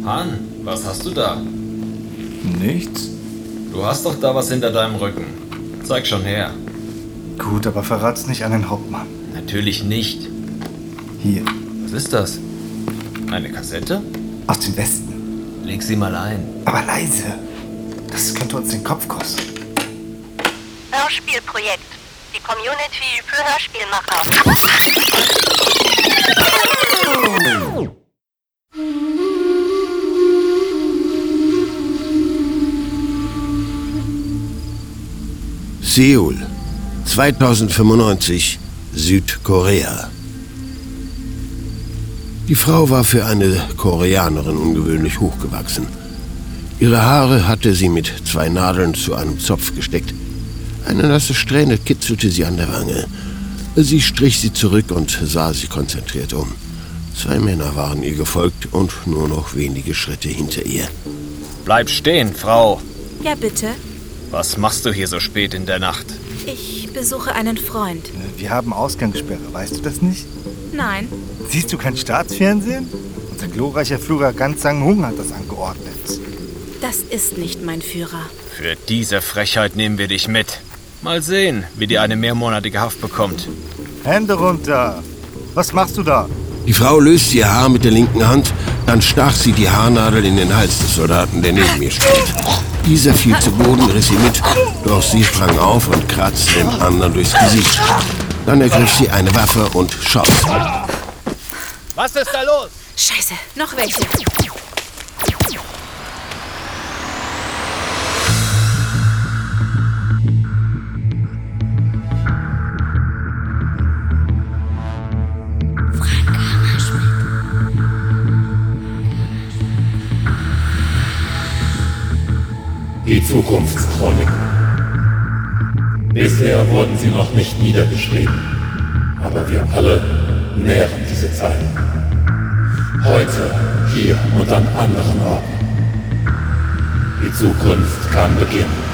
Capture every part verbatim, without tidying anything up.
Han, was hast du da? Nichts. Du hast doch da was hinter deinem Rücken. Zeig schon her. Gut, aber verrat's nicht an den Hauptmann. Natürlich nicht. Hier. Was ist das? Eine Kassette? Aus dem Westen. Leg sie mal ein. Aber leise. Das könnte uns den Kopf kosten. Hörspielprojekt. Die Community für Hörspielmacher. Seoul, zweitausendfünfundneunzig, Südkorea. Die Frau war für eine Koreanerin ungewöhnlich hochgewachsen. Ihre Haare hatte sie mit zwei Nadeln zu einem Zopf gesteckt. Eine nasse Strähne kitzelte sie an der Wange. Sie strich sie zurück und sah sich konzentriert um. Zwei Männer waren ihr gefolgt und nur noch wenige Schritte hinter ihr. Bleib stehen, Frau. Ja, bitte. Was machst du hier so spät in der Nacht? Ich besuche einen Freund. Wir haben Ausgangssperre, weißt du das nicht? Nein. Siehst du kein Staatsfernsehen? Unser glorreicher Führer Gan Sang-Hung hat das angeordnet. Das ist nicht mein Führer. Für diese Frechheit nehmen wir dich mit. Mal sehen, wie dir eine mehrmonatige Haft bekommt. Hände runter! Was machst du da? Die Frau löste ihr Haar mit der linken Hand, dann stach sie die Haarnadel in den Hals des Soldaten, der neben ihr stand. Dieser fiel zu Boden, riss sie mit, doch sie sprang auf und kratzte dem anderen durchs Gesicht. Dann ergriff sie eine Waffe und schoss. Was ist da los? Scheiße, noch welche. Die Zukunftschroniken. Bisher wurden sie noch nicht niedergeschrieben, aber wir alle nähren diese Zeit. Heute, hier und an anderen Orten. Die Zukunft kann beginnen.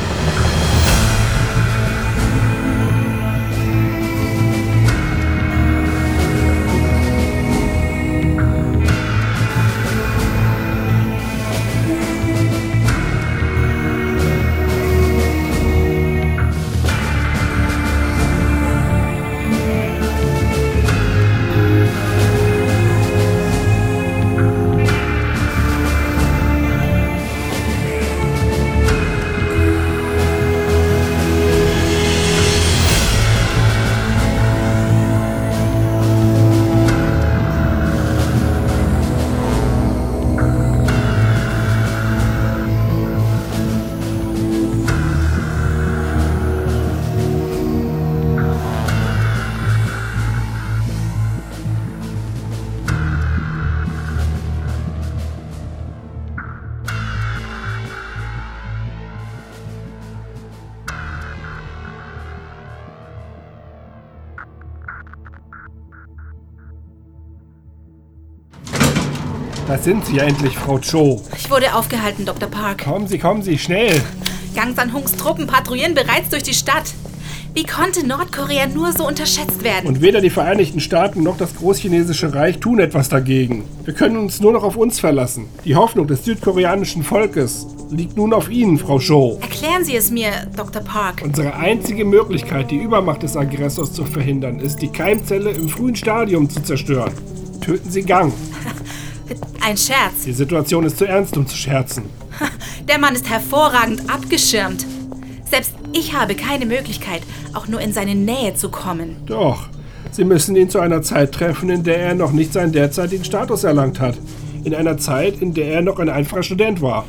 Da sind Sie ja endlich, Frau Cho. Ich wurde aufgehalten, Doktor Park. Kommen Sie, kommen Sie, schnell. Gang Sang-Hungs Truppen patrouillieren bereits durch die Stadt. Wie konnte Nordkorea nur so unterschätzt werden? Und weder die Vereinigten Staaten noch das Großchinesische Reich tun etwas dagegen. Wir können uns nur noch auf uns verlassen. Die Hoffnung des südkoreanischen Volkes liegt nun auf Ihnen, Frau Cho. Erklären Sie es mir, Doktor Park. Unsere einzige Möglichkeit, die Übermacht des Aggressors zu verhindern, ist, die Keimzelle im frühen Stadium zu zerstören. Töten Sie Gang. Ein Scherz. Die Situation ist zu ernst, um zu scherzen. Der Mann ist hervorragend abgeschirmt. Selbst ich habe keine Möglichkeit, auch nur in seine Nähe zu kommen. Doch, Sie müssen ihn zu einer Zeit treffen, in der er noch nicht seinen derzeitigen Status erlangt hat. In einer Zeit, in der er noch ein einfacher Student war.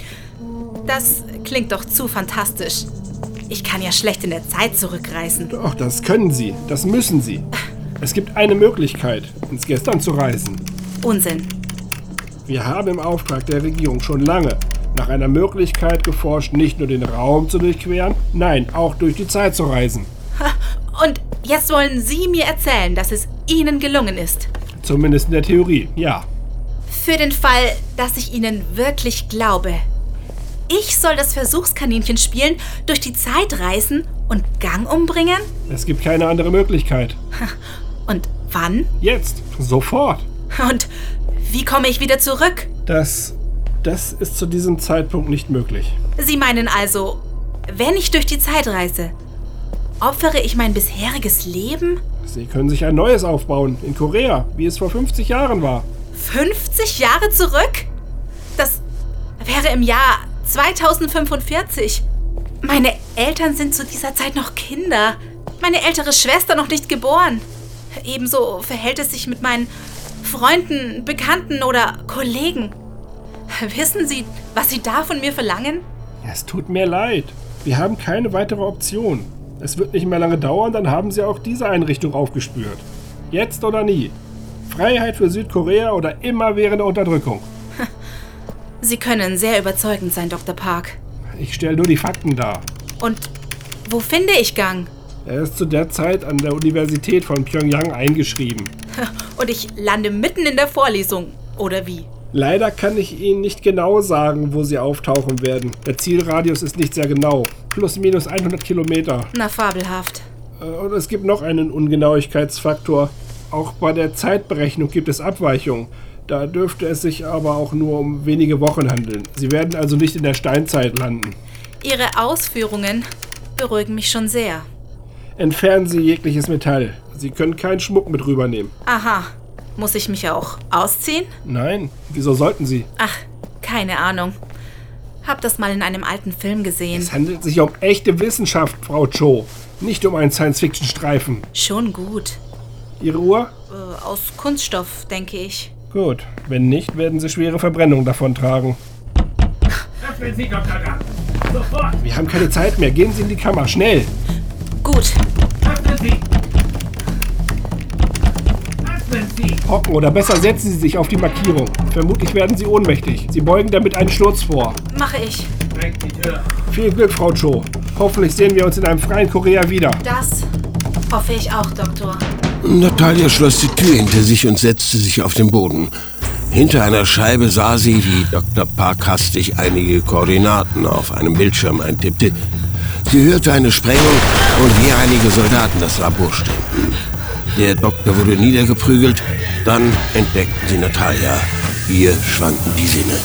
Das klingt doch zu fantastisch. Ich kann ja schlecht in der Zeit zurückreisen. Doch, das können Sie. Das müssen Sie. Es gibt eine Möglichkeit, ins Gestern zu reisen. Unsinn. Wir haben im Auftrag der Regierung schon lange nach einer Möglichkeit geforscht, nicht nur den Raum zu durchqueren, nein, auch durch die Zeit zu reisen. Und jetzt wollen Sie mir erzählen, dass es Ihnen gelungen ist? Zumindest in der Theorie, ja. Für den Fall, dass ich Ihnen wirklich glaube. Ich soll das Versuchskaninchen spielen, durch die Zeit reisen und Gang umbringen? Es gibt keine andere Möglichkeit. Und wann? Jetzt, sofort. Und wie komme ich wieder zurück? Das, das ist zu diesem Zeitpunkt nicht möglich. Sie meinen also, wenn ich durch die Zeit reise, opfere ich mein bisheriges Leben? Sie können sich ein neues aufbauen, in Korea, wie es vor fünfzig Jahren war. fünfzig Jahre zurück? Das wäre im Jahr zweitausendfünfundvierzig. Meine Eltern sind zu dieser Zeit noch Kinder. Meine ältere Schwester noch nicht geboren. Ebenso verhält es sich mit meinen Freunden, Bekannten oder Kollegen. Wissen Sie, was Sie da von mir verlangen? Es tut mir leid. Wir haben keine weitere Option. Es wird nicht mehr lange dauern, dann haben Sie auch diese Einrichtung aufgespürt. Jetzt oder nie. Freiheit für Südkorea oder immerwährende Unterdrückung. Sie können sehr überzeugend sein, Doktor Park. Ich stelle nur die Fakten dar. Und wo finde ich Gang? Er ist zu der Zeit an der Universität von Pyongyang eingeschrieben. Und ich lande mitten in der Vorlesung, oder wie? Leider kann ich Ihnen nicht genau sagen, wo Sie auftauchen werden. Der Zielradius ist nicht sehr genau. Plus minus hundert Kilometer. Na, fabelhaft. Und es gibt noch einen Ungenauigkeitsfaktor. Auch bei der Zeitberechnung gibt es Abweichungen. Da dürfte es sich aber auch nur um wenige Wochen handeln. Sie werden also nicht in der Steinzeit landen. Ihre Ausführungen beruhigen mich schon sehr. Entfernen Sie jegliches Metall. Sie können keinen Schmuck mit rübernehmen. Aha. Muss ich mich auch ausziehen? Nein. Wieso sollten Sie? Ach, keine Ahnung. Hab das mal in einem alten Film gesehen. Es handelt sich um echte Wissenschaft, Frau Cho. Nicht um einen Science-Fiction-Streifen. Schon gut. Ihre Uhr? Äh, aus Kunststoff, denke ich. Gut. Wenn nicht, werden Sie schwere Verbrennung davontragen. Öffnen Sie, Doktor Gang. Sofort. Wir haben keine Zeit mehr. Gehen Sie in die Kammer. Schnell. Gut. Öffnen Sie. Öffnen Sie. Hocken oder besser setzen Sie sich auf die Markierung. Vermutlich werden Sie ohnmächtig. Sie beugen damit einen Sturz vor. Mache ich. Drängt die Tür. Viel Glück, Frau Cho. Hoffentlich sehen wir uns in einem freien Korea wieder. Das hoffe ich auch, Doktor. Natalia schloss die Tür hinter sich und setzte sich auf den Boden. Hinter einer Scheibe sah sie, wie Doktor Park hastig einige Koordinaten auf einem Bildschirm eintippte. Sie hörte eine Sprengung und wie einige Soldaten das Labor stürmten. Der Doktor wurde niedergeprügelt, dann entdeckten sie Natalia. Ihr schwanden die Sinne.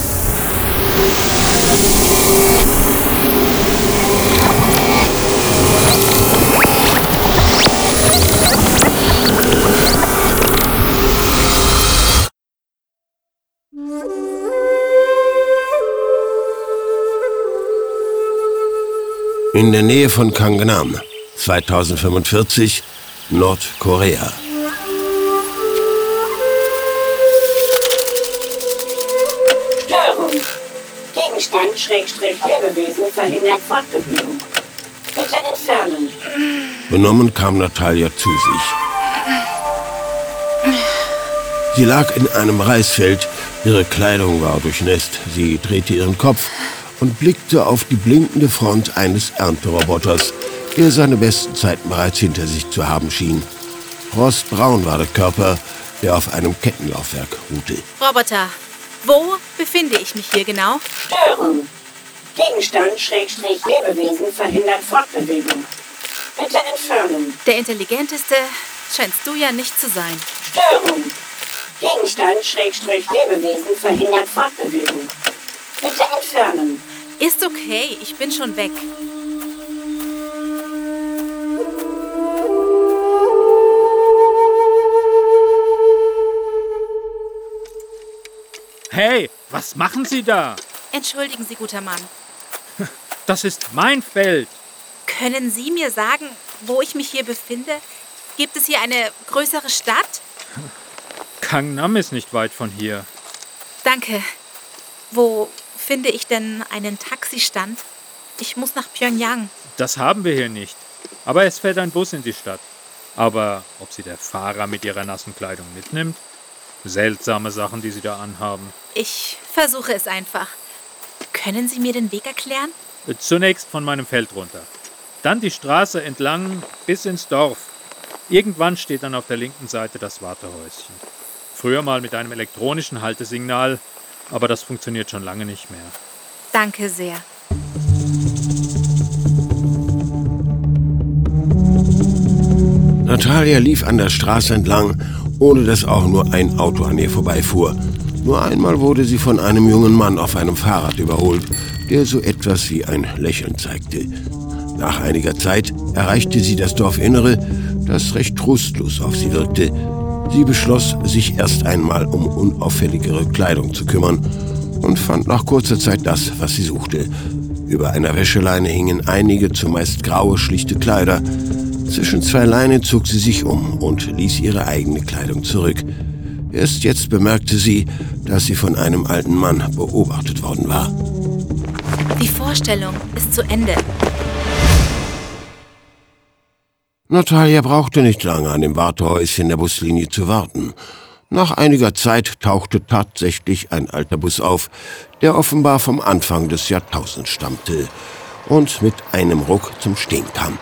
In der Nähe von Gangnam, zweitausendfünfundvierzig, Nordkorea. Störung. Gegenstand Schrägstrich Lebewesen verhindert Fortbewegung. Bitte entfernen. Benommen kam Natalia zu sich. Sie lag in einem Reisfeld, ihre Kleidung war durchnässt. Sie drehte ihren Kopf und blickte auf die blinkende Front eines Ernteroboters, der seine besten Zeiten bereits hinter sich zu haben schien. Rostbraun war der Körper, der auf einem Kettenlaufwerk ruhte. Roboter, wo befinde ich mich hier genau? Störung. Gegenstand Schrägstrich Lebewesen verhindert Fortbewegung. Bitte entfernen. Der intelligenteste scheinst du ja nicht zu sein. Störung. Gegenstand Schrägstrich Lebewesen verhindert Fortbewegung. Bitte entfernen. Ist okay, ich bin schon weg. Hey, was machen Sie da? Entschuldigen Sie, guter Mann. Das ist mein Feld. Können Sie mir sagen, wo ich mich hier befinde? Gibt es hier eine größere Stadt? Gangnam ist nicht weit von hier. Danke. Wo finde ich denn einen Taxistand? Ich muss nach Pyongyang. Das haben wir hier nicht. Aber es fährt ein Bus in die Stadt. Aber ob sie der Fahrer mit ihrer nassen Kleidung mitnimmt? Seltsame Sachen, die sie da anhaben. Ich versuche es einfach. Können Sie mir den Weg erklären? Zunächst von meinem Feld runter. Dann die Straße entlang bis ins Dorf. Irgendwann steht dann auf der linken Seite das Wartehäuschen. Früher mal mit einem elektronischen Haltesignal, aber das funktioniert schon lange nicht mehr. Danke sehr. Natalia lief an der Straße entlang, ohne dass auch nur ein Auto an ihr vorbeifuhr. Nur einmal wurde sie von einem jungen Mann auf einem Fahrrad überholt, der so etwas wie ein Lächeln zeigte. Nach einiger Zeit erreichte sie das Dorfinnere, das recht trostlos auf sie wirkte. Sie beschloss, sich erst einmal um unauffälligere Kleidung zu kümmern und fand nach kurzer Zeit das, was sie suchte. Über einer Wäscheleine hingen einige, zumeist graue, schlichte Kleider. Zwischen zwei Leinen zog sie sich um und ließ ihre eigene Kleidung zurück. Erst jetzt bemerkte sie, dass sie von einem alten Mann beobachtet worden war. Die Vorstellung ist zu Ende. Natalia brauchte nicht lange an dem Wartehäuschen der Buslinie zu warten. Nach einiger Zeit tauchte tatsächlich ein alter Bus auf, der offenbar vom Anfang des Jahrtausends stammte und mit einem Ruck zum Stehen kam.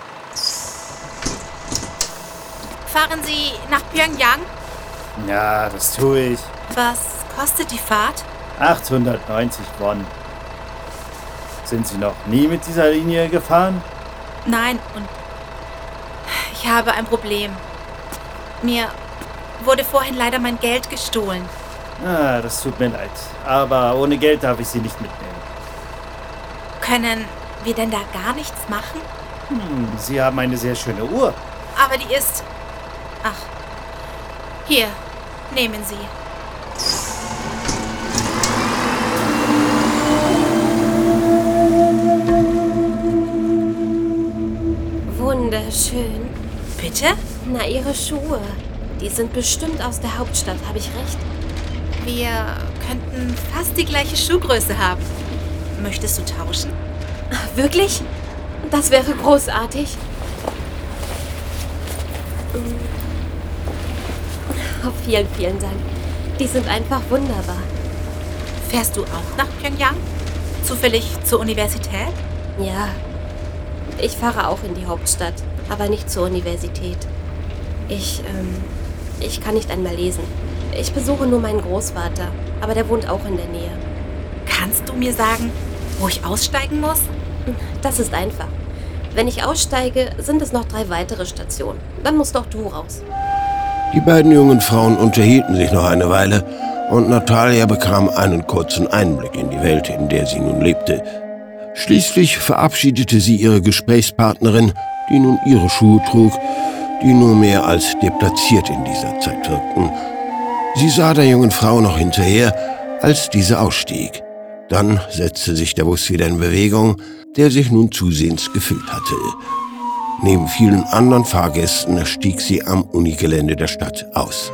Fahren Sie nach Pyongyang? Ja, das tue ich. Was kostet die Fahrt? achthundertneunzig Won. Sind Sie noch nie mit dieser Linie gefahren? Nein, und ich habe ein Problem. Mir wurde vorhin leider mein Geld gestohlen. Ah, das tut mir leid. Aber ohne Geld darf ich Sie nicht mitnehmen. Können wir denn da gar nichts machen? Hm, Sie haben eine sehr schöne Uhr. Aber die ist... Ach, hier, nehmen Sie. Wunderschön. Bitte? Na, Ihre Schuhe. Die sind bestimmt aus der Hauptstadt, habe ich recht? Wir könnten fast die gleiche Schuhgröße haben. Möchtest du tauschen? Wirklich? Das wäre großartig. Oh, vielen, vielen Dank. Die sind einfach wunderbar. Fährst du auch nach Pyongyang? Zufällig zur Universität? Ja. Ich fahre auch in die Hauptstadt, aber nicht zur Universität. Ich, ähm, ich kann nicht einmal lesen. Ich besuche nur meinen Großvater, aber der wohnt auch in der Nähe. Kannst du mir sagen, wo ich aussteigen muss? Das ist einfach. Wenn ich aussteige, sind es noch drei weitere Stationen. Dann musst auch du raus. Die beiden jungen Frauen unterhielten sich noch eine Weile und Natalia bekam einen kurzen Einblick in die Welt, in der sie nun lebte. Schließlich verabschiedete sie ihre Gesprächspartnerin, die nun ihre Schuhe trug, die nur mehr als deplatziert in dieser Zeit wirkten. Sie sah der jungen Frau noch hinterher, als diese ausstieg. Dann setzte sich der Bus wieder in Bewegung, der sich nun zusehends gefüllt hatte. Neben vielen anderen Fahrgästen stieg sie am Unigelände der Stadt aus.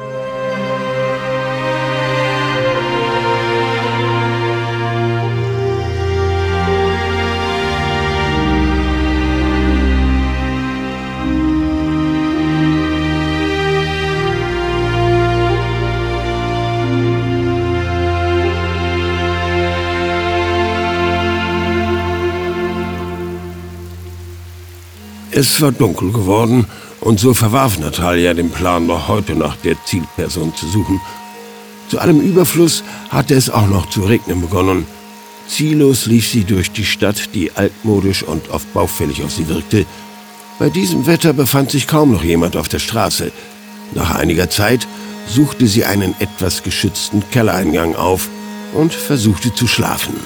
Es war dunkel geworden und so verwarf Natalia den Plan, noch heute nach der Zielperson zu suchen. Zu allem Überfluss hatte es auch noch zu regnen begonnen. Ziellos lief sie durch die Stadt, die altmodisch und oft baufällig auf sie wirkte. Bei diesem Wetter befand sich kaum noch jemand auf der Straße. Nach einiger Zeit suchte sie einen etwas geschützten Kellereingang auf und versuchte zu schlafen.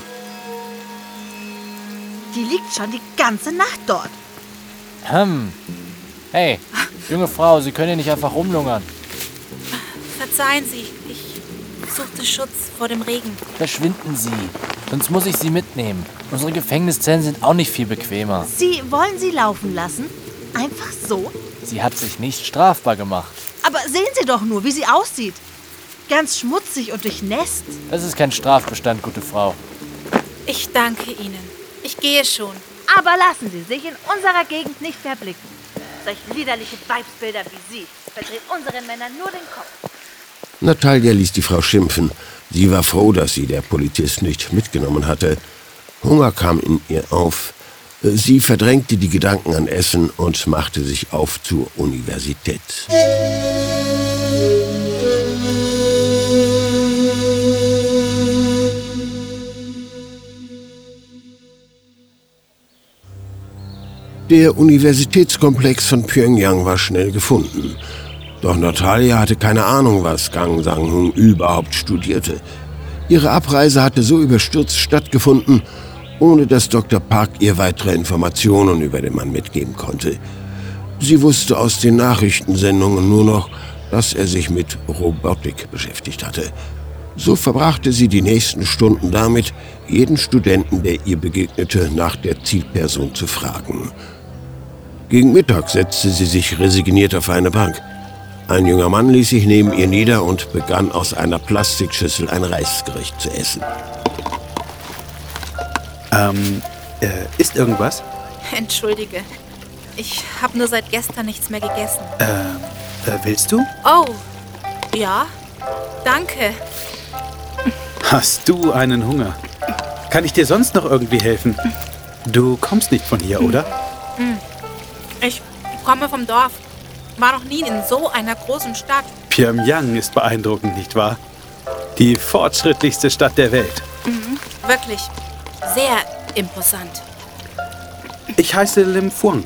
Die liegt schon die ganze Nacht dort. Hm. Hey, junge Frau, Sie können hier nicht einfach rumlungern. Verzeihen Sie, ich suchte Schutz vor dem Regen. Verschwinden Sie, sonst muss ich Sie mitnehmen. Unsere Gefängniszellen sind auch nicht viel bequemer. Sie wollen sie laufen lassen? Einfach so? Sie hat sich nicht strafbar gemacht. Aber sehen Sie doch nur, wie sie aussieht. Ganz schmutzig und durchnässt. Das ist kein Strafbestand, gute Frau. Ich danke Ihnen. Ich gehe schon. Aber lassen Sie sich in unserer Gegend nicht verblicken. Solch liederliche Weibsbilder wie Sie verdreht unseren Männern nur den Kopf. Natalia ließ die Frau schimpfen. Sie war froh, dass sie der Polizist nicht mitgenommen hatte. Hunger kam in ihr auf. Sie verdrängte die Gedanken an Essen und machte sich auf zur Universität. Der Universitätskomplex von Pyongyang war schnell gefunden. Doch Natalia hatte keine Ahnung, was Gang Sang-Hun überhaupt studierte. Ihre Abreise hatte so überstürzt stattgefunden, ohne dass Doktor Park ihr weitere Informationen über den Mann mitgeben konnte. Sie wusste aus den Nachrichtensendungen nur noch, dass er sich mit Robotik beschäftigt hatte. So verbrachte sie die nächsten Stunden damit, jeden Studenten, der ihr begegnete, nach der Zielperson zu fragen. Gegen Mittag setzte sie sich resigniert auf eine Bank. Ein junger Mann ließ sich neben ihr nieder und begann aus einer Plastikschüssel ein Reisgericht zu essen. Ähm, äh, ist irgendwas? Entschuldige, ich habe nur seit gestern nichts mehr gegessen. Äh, äh, willst du? Oh, ja, danke. Hast du einen Hunger? Kann ich dir sonst noch irgendwie helfen? Du kommst nicht von hier, oder? Ich komme vom Dorf. War noch nie in so einer großen Stadt. Pyongyang ist beeindruckend, nicht wahr? Die fortschrittlichste Stadt der Welt. Mhm, wirklich. Sehr imposant. Ich heiße Lim Fuang.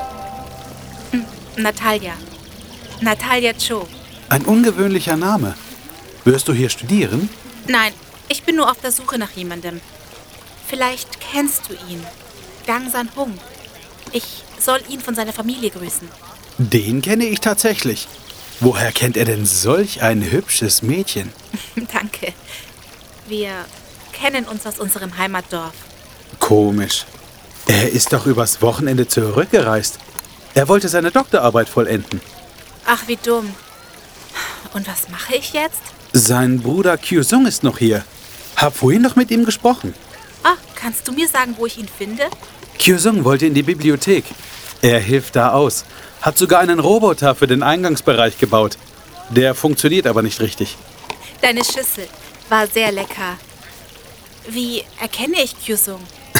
Natalia. Natalia Cho. Ein ungewöhnlicher Name. Wirst du hier studieren? Nein, ich bin nur auf der Suche nach jemandem. Vielleicht kennst du ihn. Gang San-hung. Ich soll ihn von seiner Familie grüßen. Den kenne ich tatsächlich. Woher kennt er denn solch ein hübsches Mädchen? Danke. Wir kennen uns aus unserem Heimatdorf. Komisch. Er ist doch übers Wochenende zurückgereist. Er wollte seine Doktorarbeit vollenden. Ach, wie dumm. Und was mache ich jetzt? Sein Bruder Kyusung ist noch hier. Hab vorhin noch mit ihm gesprochen. Ah, kannst du mir sagen, wo ich ihn finde? Kyusung wollte in die Bibliothek. Er hilft da aus. Hat sogar einen Roboter für den Eingangsbereich gebaut. Der funktioniert aber nicht richtig. Deine Schüssel war sehr lecker. Wie erkenne ich Kyusung?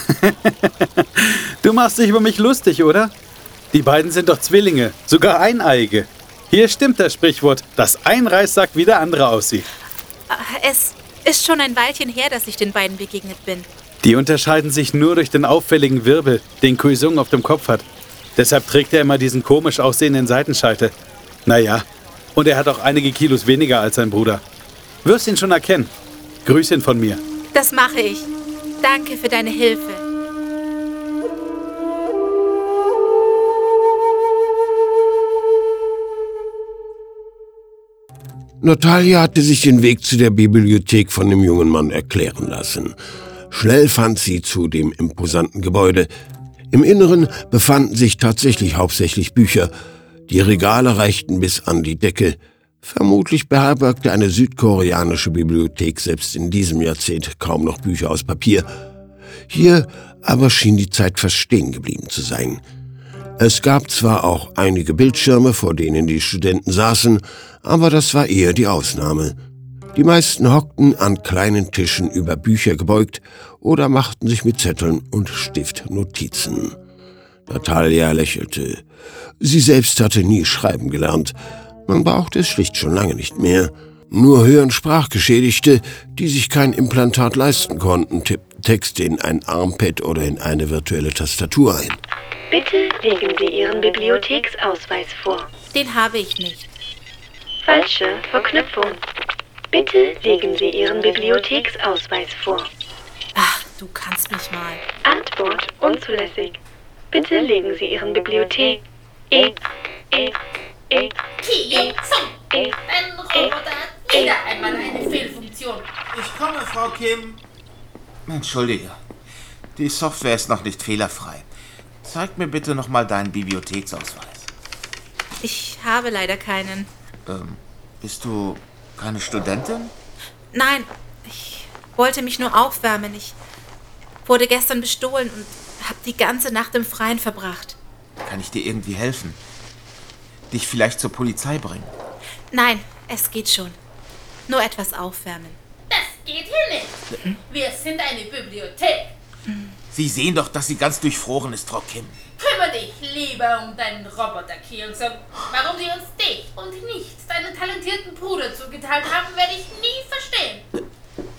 Du machst dich über mich lustig, oder? Die beiden sind doch Zwillinge, sogar Eineige. Hier stimmt das Sprichwort, dass ein Reis sagt, wie der andere aussieht. Es ist schon ein Weilchen her, dass ich den beiden begegnet bin. Die unterscheiden sich nur durch den auffälligen Wirbel, den Kyusung auf dem Kopf hat. Deshalb trägt er immer diesen komisch aussehenden Seitenscheitel. Naja, und er hat auch einige Kilos weniger als sein Bruder. Wirst ihn schon erkennen. Grüß ihn von mir. Das mache ich. Danke für deine Hilfe. Natalia hatte sich den Weg zu der Bibliothek von dem jungen Mann erklären lassen. Schnell fand sie zu dem imposanten Gebäude. Im Inneren befanden sich tatsächlich hauptsächlich Bücher. Die Regale reichten bis an die Decke. Vermutlich beherbergte eine südkoreanische Bibliothek selbst in diesem Jahrzehnt kaum noch Bücher aus Papier. Hier aber schien die Zeit fast stehen geblieben zu sein. Es gab zwar auch einige Bildschirme, vor denen die Studenten saßen, aber das war eher die Ausnahme. Die meisten hockten an kleinen Tischen über Bücher gebeugt oder machten sich mit Zetteln und Stift Notizen. Natalia lächelte. Sie selbst hatte nie schreiben gelernt. Man brauchte es schlicht schon lange nicht mehr. Nur Hör- und Sprachgeschädigte, die sich kein Implantat leisten konnten, tippten Texte in ein Armpad oder in eine virtuelle Tastatur ein. Bitte legen Sie Ihren Bibliotheksausweis vor. Den habe ich nicht. Falsche Verknüpfung. Bitte legen Sie Ihren Bibliotheksausweis vor. Ach, du kannst mich mal. Antwort unzulässig. Bitte legen Sie Ihren Bibliothek... E... E... E... Kyusung! Dein Roboter hat wieder einmal eine Fehlfunktion. Ich komme, Frau Kim. Entschuldige. Die Software ist noch nicht fehlerfrei. Zeig mir bitte noch mal deinen Bibliotheksausweis. Ich habe leider keinen. Ähm, bist du keine Studentin? Nein, ich wollte mich nur aufwärmen. Ich wurde gestern bestohlen und habe die ganze Nacht im Freien verbracht. Kann ich dir irgendwie helfen? Dich vielleicht zur Polizei bringen? Nein, es geht schon. Nur etwas aufwärmen. Das geht hier nicht. Wir sind eine Bibliothek. Sie sehen doch, dass sie ganz durchfroren ist, Frau Kim. Kümmere dich lieber um deinen Roboter, Kyusung. Warum sie uns dich und nicht deinen talentierten Bruder zugeteilt haben, werde ich nie verstehen.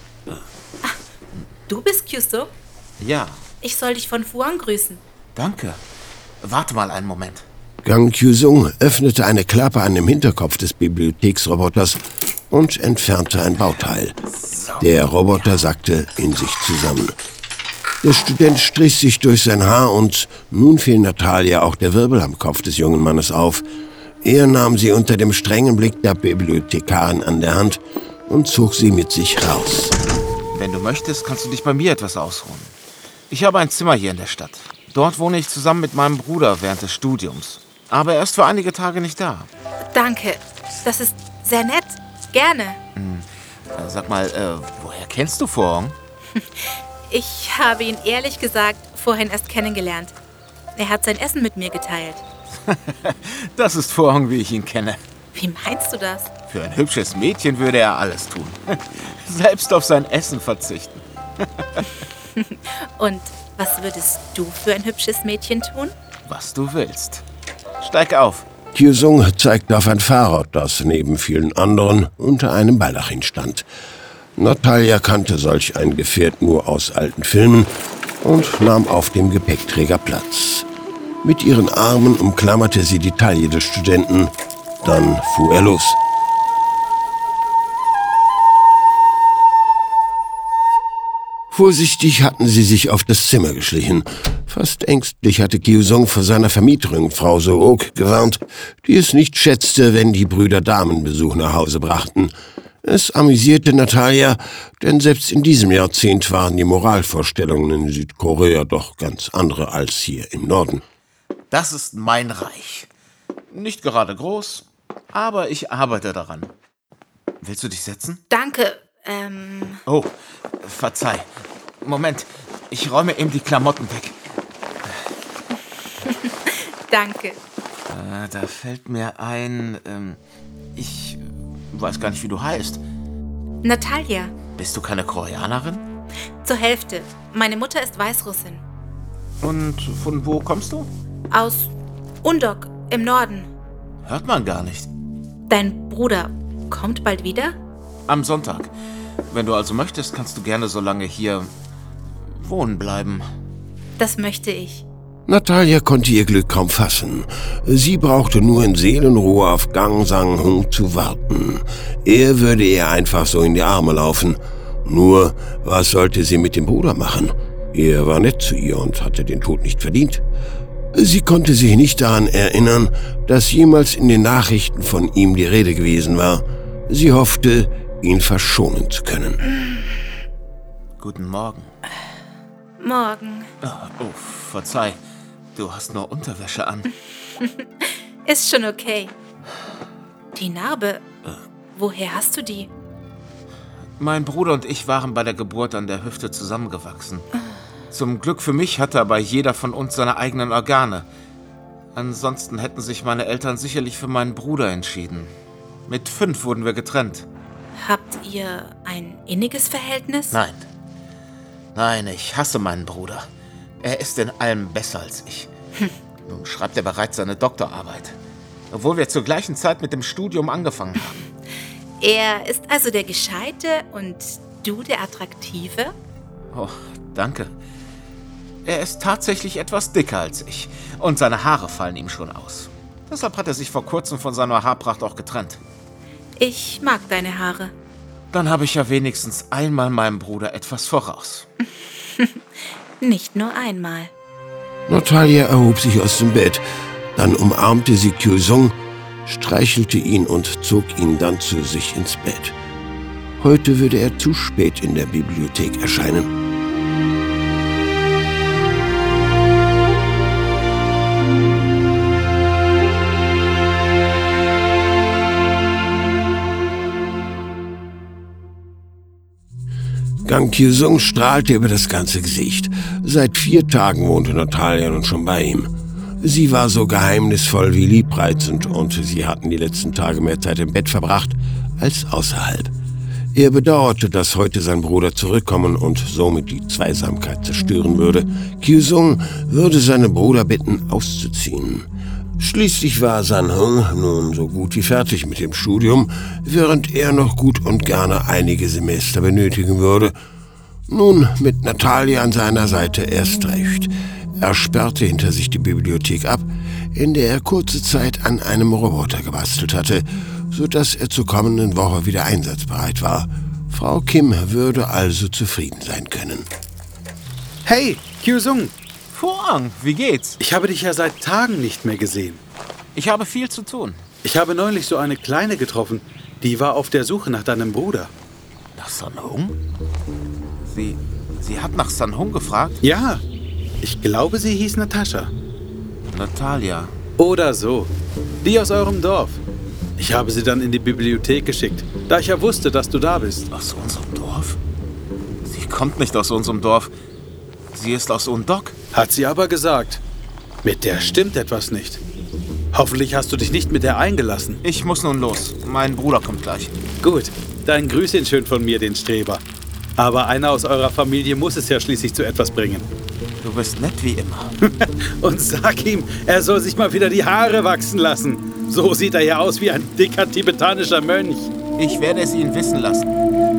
Ach, du bist Kyusung? Ja. Ich soll dich von Fuang grüßen. Danke. Warte mal einen Moment. Gang Kyusung öffnete eine Klappe an dem Hinterkopf des Bibliotheksroboters und entfernte ein Bauteil. Der Roboter sackte in sich zusammen. Der Student strich sich durch sein Haar und nun fiel Natalia auch der Wirbel am Kopf des jungen Mannes auf. Er nahm sie unter dem strengen Blick der Bibliothekarin an der Hand und zog sie mit sich raus. Wenn du möchtest, kannst du dich bei mir etwas ausruhen. Ich habe ein Zimmer hier in der Stadt. Dort wohne ich zusammen mit meinem Bruder während des Studiums. Aber er ist für einige Tage nicht da. Danke, das ist sehr nett. Gerne. Hm. Sag mal, äh, woher kennst du Fu-hong? Ich habe ihn ehrlich gesagt vorhin erst kennengelernt. Er hat sein Essen mit mir geteilt. Das ist Fu-hong, wie ich ihn kenne. Wie meinst du das? Für ein hübsches Mädchen würde er alles tun. Selbst auf sein Essen verzichten. Und was würdest du für ein hübsches Mädchen tun? Was du willst. Steig auf. Kyusung zeigte auf ein Fahrrad, das neben vielen anderen unter einem Baldachin stand. Natalia kannte solch ein Gefährt nur aus alten Filmen und nahm auf dem Gepäckträger Platz. Mit ihren Armen umklammerte sie die Taille des Studenten. Dann fuhr er los. Vorsichtig hatten sie sich auf das Zimmer geschlichen. Fast ängstlich hatte Kyusung vor seiner Vermieterin, Frau So-ok, gewarnt, die es nicht schätzte, wenn die Brüder Damenbesuch nach Hause brachten. Es amüsierte Natalia, denn selbst in diesem Jahrzehnt waren die Moralvorstellungen in Südkorea doch ganz andere als hier im Norden. Das ist mein Reich. Nicht gerade groß, aber ich arbeite daran. Willst du dich setzen? Danke, ähm... Oh, verzeih. Moment, ich räume eben die Klamotten weg. Danke. Äh, da fällt mir ein, ähm, ich weiß gar nicht, wie du heißt. Natalia. Bist du keine Koreanerin? Zur Hälfte. Meine Mutter ist Weißrussin. Und von wo kommst du? Aus Undok im Norden. Hört man gar nicht. Dein Bruder kommt bald wieder? Am Sonntag. Wenn du also möchtest, kannst du gerne so lange hier wohnen bleiben. Das möchte ich. Natalia konnte ihr Glück kaum fassen. Sie brauchte nur in Seelenruhe auf Gang Sang-hung zu warten. Er würde ihr einfach so in die Arme laufen. Nur, was sollte sie mit dem Bruder machen? Er war nett zu ihr und hatte den Tod nicht verdient. Sie konnte sich nicht daran erinnern, dass jemals in den Nachrichten von ihm die Rede gewesen war. Sie hoffte, ihn verschonen zu können. Guten Morgen. Morgen. Oh, oh, verzeih. Du hast nur Unterwäsche an. Ist schon okay. Die Narbe, äh. woher hast du die? Mein Bruder und ich waren bei der Geburt an der Hüfte zusammengewachsen. Zum Glück für mich hatte aber jeder von uns seine eigenen Organe. Ansonsten hätten sich meine Eltern sicherlich für meinen Bruder entschieden. Mit fünf wurden wir getrennt. Habt ihr ein inniges Verhältnis? Nein. Nein, ich hasse meinen Bruder. Er ist in allem besser als ich. Hm. Nun schreibt er bereits seine Doktorarbeit. Obwohl wir zur gleichen Zeit mit dem Studium angefangen haben. Er ist also der Gescheite und du der Attraktive? Oh, danke. Er ist tatsächlich etwas dicker als ich. Und seine Haare fallen ihm schon aus. Deshalb hat er sich vor kurzem von seiner Haarpracht auch getrennt. Ich mag deine Haare. Dann habe ich ja wenigstens einmal meinem Bruder etwas voraus. Nicht nur einmal. Natalia erhob sich aus dem Bett. Dann umarmte sie Kyusung, streichelte ihn und zog ihn dann zu sich ins Bett. Heute würde er zu spät in der Bibliothek erscheinen. Gang Kyusung strahlte über das ganze Gesicht. Seit vier Tagen wohnte Natalia nun schon bei ihm. Sie war so geheimnisvoll wie liebreizend und sie hatten die letzten Tage mehr Zeit im Bett verbracht als außerhalb. Er bedauerte, dass heute sein Bruder zurückkommen und somit die Zweisamkeit zerstören würde. Kyusung würde seinen Bruder bitten, auszuziehen. Schließlich war Sang-hung nun so gut wie fertig mit dem Studium, während er noch gut und gerne einige Semester benötigen würde. Nun mit Natalia an seiner Seite erst recht. Er sperrte hinter sich die Bibliothek ab. in der er kurze Zeit an einem Roboter gebastelt hatte, sodass er zur kommenden Woche wieder einsatzbereit war. Frau Kim würde also zufrieden sein können. Hey, Kyusung! Fuang, wie geht's? Ich habe dich ja seit Tagen nicht mehr gesehen. Ich habe viel zu tun. Ich habe neulich so eine Kleine getroffen. Die war auf der Suche nach deinem Bruder. Nach San Hung? Sie, sie hat nach San Hung gefragt? Ja, ich glaube, sie hieß Natascha. Natalia. Oder so. Die aus eurem Dorf. Ich habe sie dann in die Bibliothek geschickt, da ich ja wusste, dass du da bist. Aus unserem Dorf? Sie kommt nicht aus unserem Dorf. Sie ist aus Undok. Hat sie aber gesagt. Mit der stimmt etwas nicht. Hoffentlich hast du dich nicht mit der eingelassen. Ich muss nun los. Mein Bruder kommt gleich. Gut, dann grüß ihn schön von mir, den Streber. Aber einer aus eurer Familie muss es ja schließlich zu etwas bringen. Du bist nett wie immer. Und sag ihm, er soll sich mal wieder die Haare wachsen lassen. So sieht er ja aus wie ein dicker tibetanischer Mönch. Ich werde es ihn wissen lassen.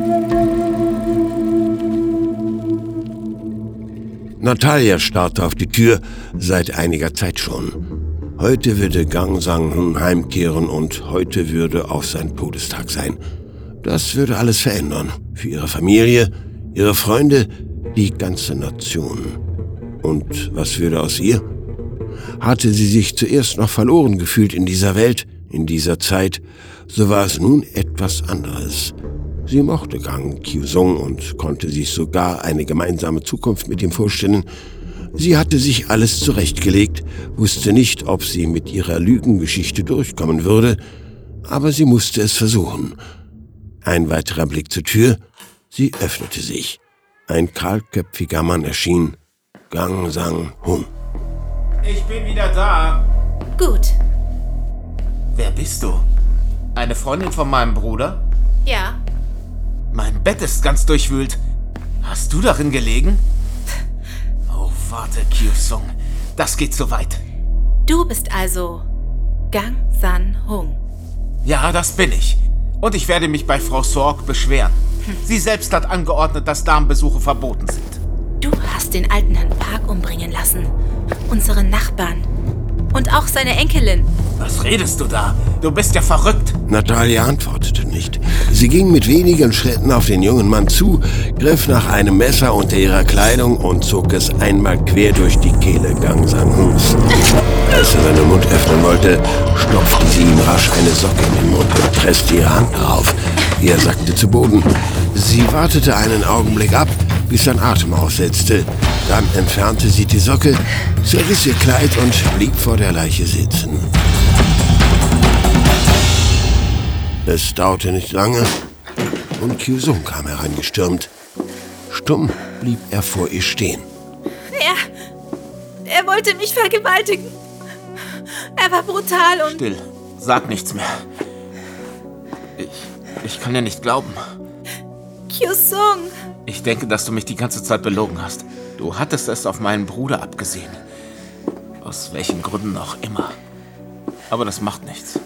Natalia starrte auf die Tür seit einiger Zeit schon. Heute würde Gang Sang-Hun heimkehren und heute würde auch sein Todestag sein. Das würde alles verändern. Für ihre Familie, ihre Freunde, die ganze Nation. Und was würde aus ihr? Hatte sie sich zuerst noch verloren gefühlt in dieser Welt, in dieser Zeit, so war es nun etwas anderes. Sie mochte Gang Kyusung und konnte sich sogar eine gemeinsame Zukunft mit ihm vorstellen. Sie hatte sich alles zurechtgelegt, wusste nicht, ob sie mit ihrer Lügengeschichte durchkommen würde, aber sie musste es versuchen. Ein weiterer Blick zur Tür, sie öffnete sich. Ein kahlköpfiger Mann erschien. Gang Sang-Hun. Ich bin wieder da. Gut. Wer bist du? Eine Freundin von meinem Bruder? Ja. Mein Bett ist ganz durchwühlt. Hast du darin gelegen? Oh, warte, Kyusung. Das geht zu weit. Du bist also Gang Sang-Hun. Ja, das bin ich. Und ich werde mich bei Frau Sorg beschweren. Hm. Sie selbst hat angeordnet, dass Damenbesuche verboten sind. Du hast den alten Herrn Park umbringen lassen. Unseren Nachbarn. Und auch seine Enkelin. Was redest du da? Du bist ja verrückt. Natalia antwortete nicht. Sie ging mit wenigen Schritten auf den jungen Mann zu, griff nach einem Messer unter ihrer Kleidung und zog es einmal quer durch die Kehle Gang Sang-Huns. Als er seinen Mund öffnen wollte, stopfte sie ihm rasch eine Socke in den Mund und presste ihre Hand darauf. Er sackte zu Boden. Sie wartete einen Augenblick ab, bis sein Atem aussetzte. Dann entfernte sie die Socke, zerriss ihr Kleid und blieb vor der Leiche sitzen. Es dauerte nicht lange und Kyusung kam hereingestürmt. Stumm blieb er vor ihr stehen. Er, er wollte mich vergewaltigen. Er war brutal und... Still, sag nichts mehr. Ich, ich kann dir nicht glauben. Kyusung. Ich denke, dass du mich die ganze Zeit belogen hast. Du hattest es auf meinen Bruder abgesehen. Aus welchen Gründen auch immer. Aber das macht nichts.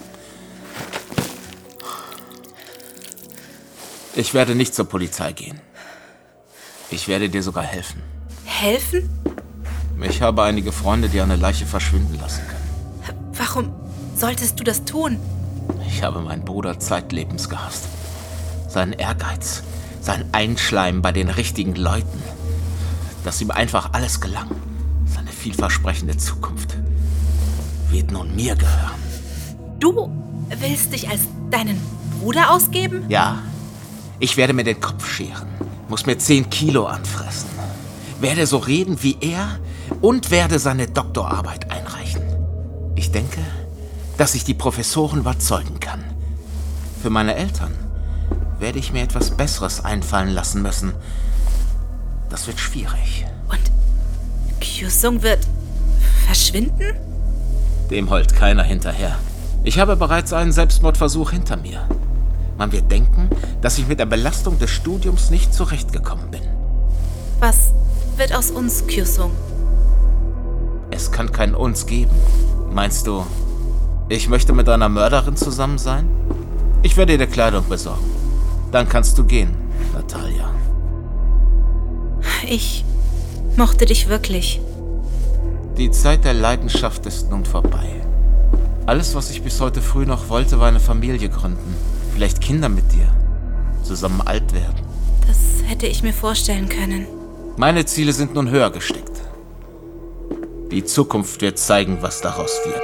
Ich werde nicht zur Polizei gehen. Ich werde dir sogar helfen. Helfen? Ich habe einige Freunde, die eine Leiche verschwinden lassen können. Warum solltest du das tun? Ich habe meinen Bruder zeitlebens gehasst. Seinen Ehrgeiz, sein Einschleimen bei den richtigen Leuten. Dass ihm einfach alles gelang. Seine vielversprechende Zukunft wird nun mir gehören. Du willst dich als deinen Bruder ausgeben? Ja. Ich werde mir den Kopf scheren, muss mir zehn Kilo anfressen, werde so reden wie er und werde seine Doktorarbeit einreichen. Ich denke, dass ich die Professoren überzeugen kann. Für meine Eltern werde ich mir etwas Besseres einfallen lassen müssen. Das wird schwierig. Und Kyusung wird verschwinden? Dem heult keiner hinterher. Ich habe bereits einen Selbstmordversuch hinter mir. Man wird denken, dass ich mit der Belastung des Studiums nicht zurechtgekommen bin. Was wird aus uns, Kyusung? Es kann kein Uns geben. Meinst du, ich möchte mit einer Mörderin zusammen sein? Ich werde dir Kleidung besorgen. Dann kannst du gehen, Natalia. Ich mochte dich wirklich. Die Zeit der Leidenschaft ist nun vorbei. Alles, was ich bis heute früh noch wollte, war eine Familie gründen. Vielleicht Kinder mit dir. Zusammen alt werden. Das hätte ich mir vorstellen können. Meine Ziele sind nun höher gesteckt. Die Zukunft wird zeigen, was daraus wird.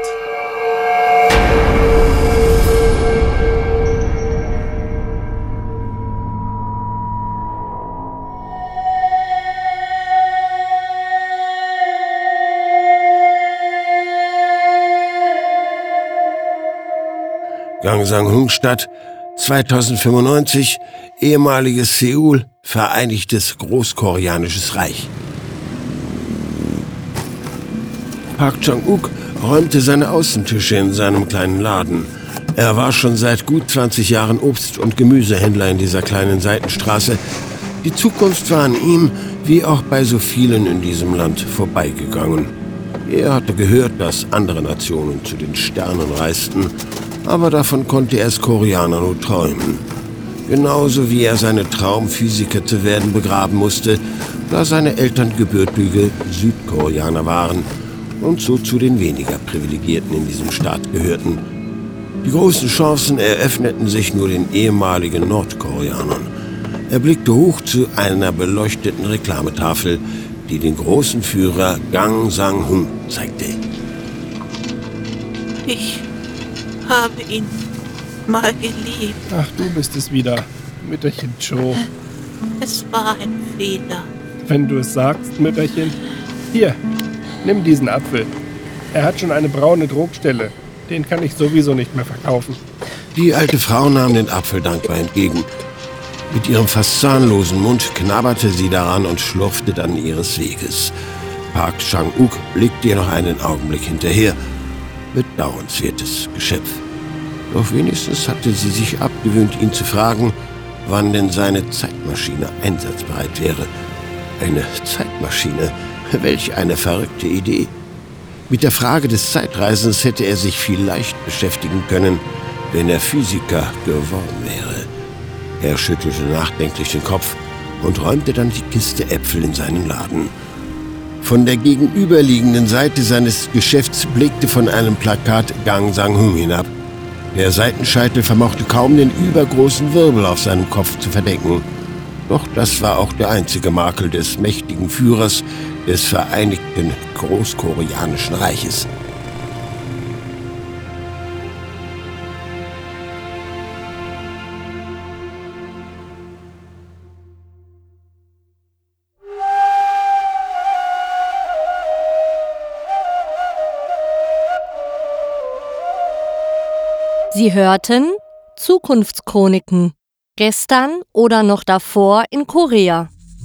Gangsanghung-Stadt, zweitausendfünfundneunzig, ehemaliges Seoul, Vereinigtes Großkoreanisches Reich. Park Chang-uk räumte seine Außentische in seinem kleinen Laden. Er war schon seit gut zwanzig Jahren Obst- und Gemüsehändler in dieser kleinen Seitenstraße. Die Zukunft war an ihm, wie auch bei so vielen in diesem Land, vorbeigegangen. Er hatte gehört, dass andere Nationen zu den Sternen reisten, aber davon konnte er als Koreaner nur träumen. Genauso wie er seine Traumphysiker zu werden begraben musste, da seine Eltern gebürtige Südkoreaner waren und so zu den weniger Privilegierten in diesem Staat gehörten. Die großen Chancen eröffneten sich nur den ehemaligen Nordkoreanern. Er blickte hoch zu einer beleuchteten Reklametafel, die den großen Führer Gang Sang-Hung zeigte. Ich habe ihn mal geliebt. Ach, du bist es wieder, Mütterchen Joe. Es war ein Fehler. Wenn du es sagst, Mütterchen. Hier, nimm diesen Apfel. Er hat schon eine braune Druckstelle. Den kann ich sowieso nicht mehr verkaufen. Die alte Frau nahm den Apfel dankbar entgegen. Mit ihrem fast zahnlosen Mund knabberte sie daran und schlurfte dann ihres Weges. Park Chang-uk blickte ihr noch einen Augenblick hinterher. Bedauernswertes Geschöpf. Doch wenigstens hatte sie sich abgewöhnt, ihn zu fragen, wann denn seine Zeitmaschine einsatzbereit wäre. Eine Zeitmaschine? Welch eine verrückte Idee. Mit der Frage des Zeitreisens hätte er sich vielleicht beschäftigen können, wenn er Physiker geworden wäre. Er schüttelte nachdenklich den Kopf und räumte dann die Kiste Äpfel in seinen Laden. Von der gegenüberliegenden Seite seines Geschäfts blickte von einem Plakat Gang Sang-Hung hinab. Der Seitenscheitel vermochte kaum den übergroßen Wirbel auf seinem Kopf zu verdecken. Doch das war auch der einzige Makel des mächtigen Führers des Vereinigten Großkoreanischen Reiches. Sie hörten Zukunftschroniken. Gestern oder noch davor in Korea.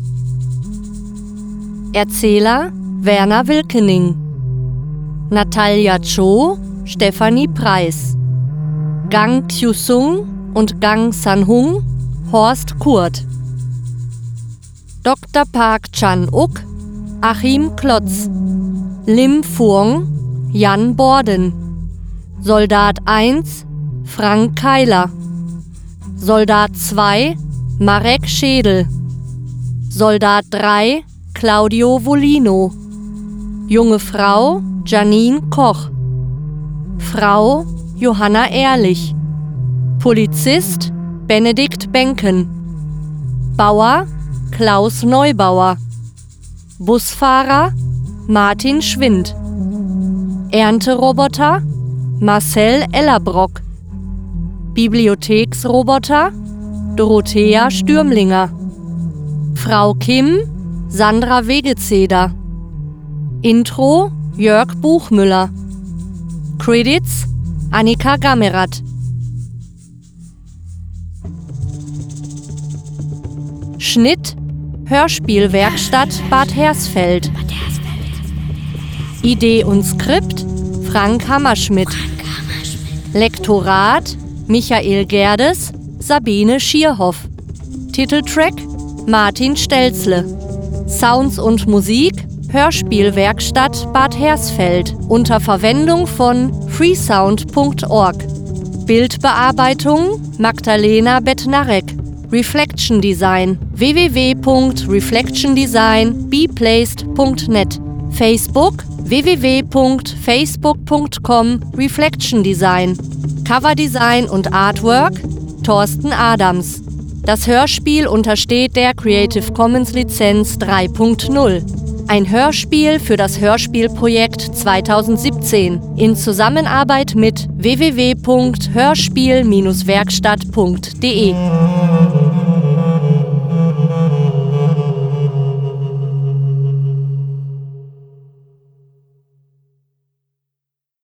Erzähler Werner Wilkening. Natalia Cho, Stefanie Preis. Gang Kyu-sung und Gang San-hung, Horst Kurt. Doktor Park Chan-uk, Achim Klotz. Lim Phuong, Jan Borden. Soldat eins, Frank Keiler. Soldat zwei, Marek Schädel. Soldat drei, Claudio Volino. Junge Frau, Janine Koch. Frau, Johanna Ehrlich. Polizist, Benedikt Benken. Bauer, Klaus Neubauer. Busfahrer, Martin Schwind. Ernteroboter, Marcel Ellerbrock. Bibliotheksroboter, Dorothea Stürmlinger. Frau Kim, Sandra Wegezeder. Intro, Jörg Buchmüller. Credits, Annika Gammerath. Schnitt, Hörspielwerkstatt Bad Hersfeld. Idee und Skript, Frank Hammerschmidt. Lektorat, Michael Gerdes, Sabine Schierhoff. Titeltrack, Martin Stelzle. Sounds und Musik, Hörspielwerkstatt Bad Hersfeld unter Verwendung von freesound punkt org. Bildbearbeitung, Magdalena Bednarek. Reflection Design, w w w punkt reflection design b placed punkt net. Facebook, w w w punkt facebook punkt com Reflection Design. Coverdesign und Artwork Thorsten Adams. Das Hörspiel untersteht der Creative Commons Lizenz drei Punkt null. Ein Hörspiel für das Hörspielprojekt zweitausendsiebzehn in Zusammenarbeit mit w w w punkt hörspiel Bindestrich werkstatt punkt de.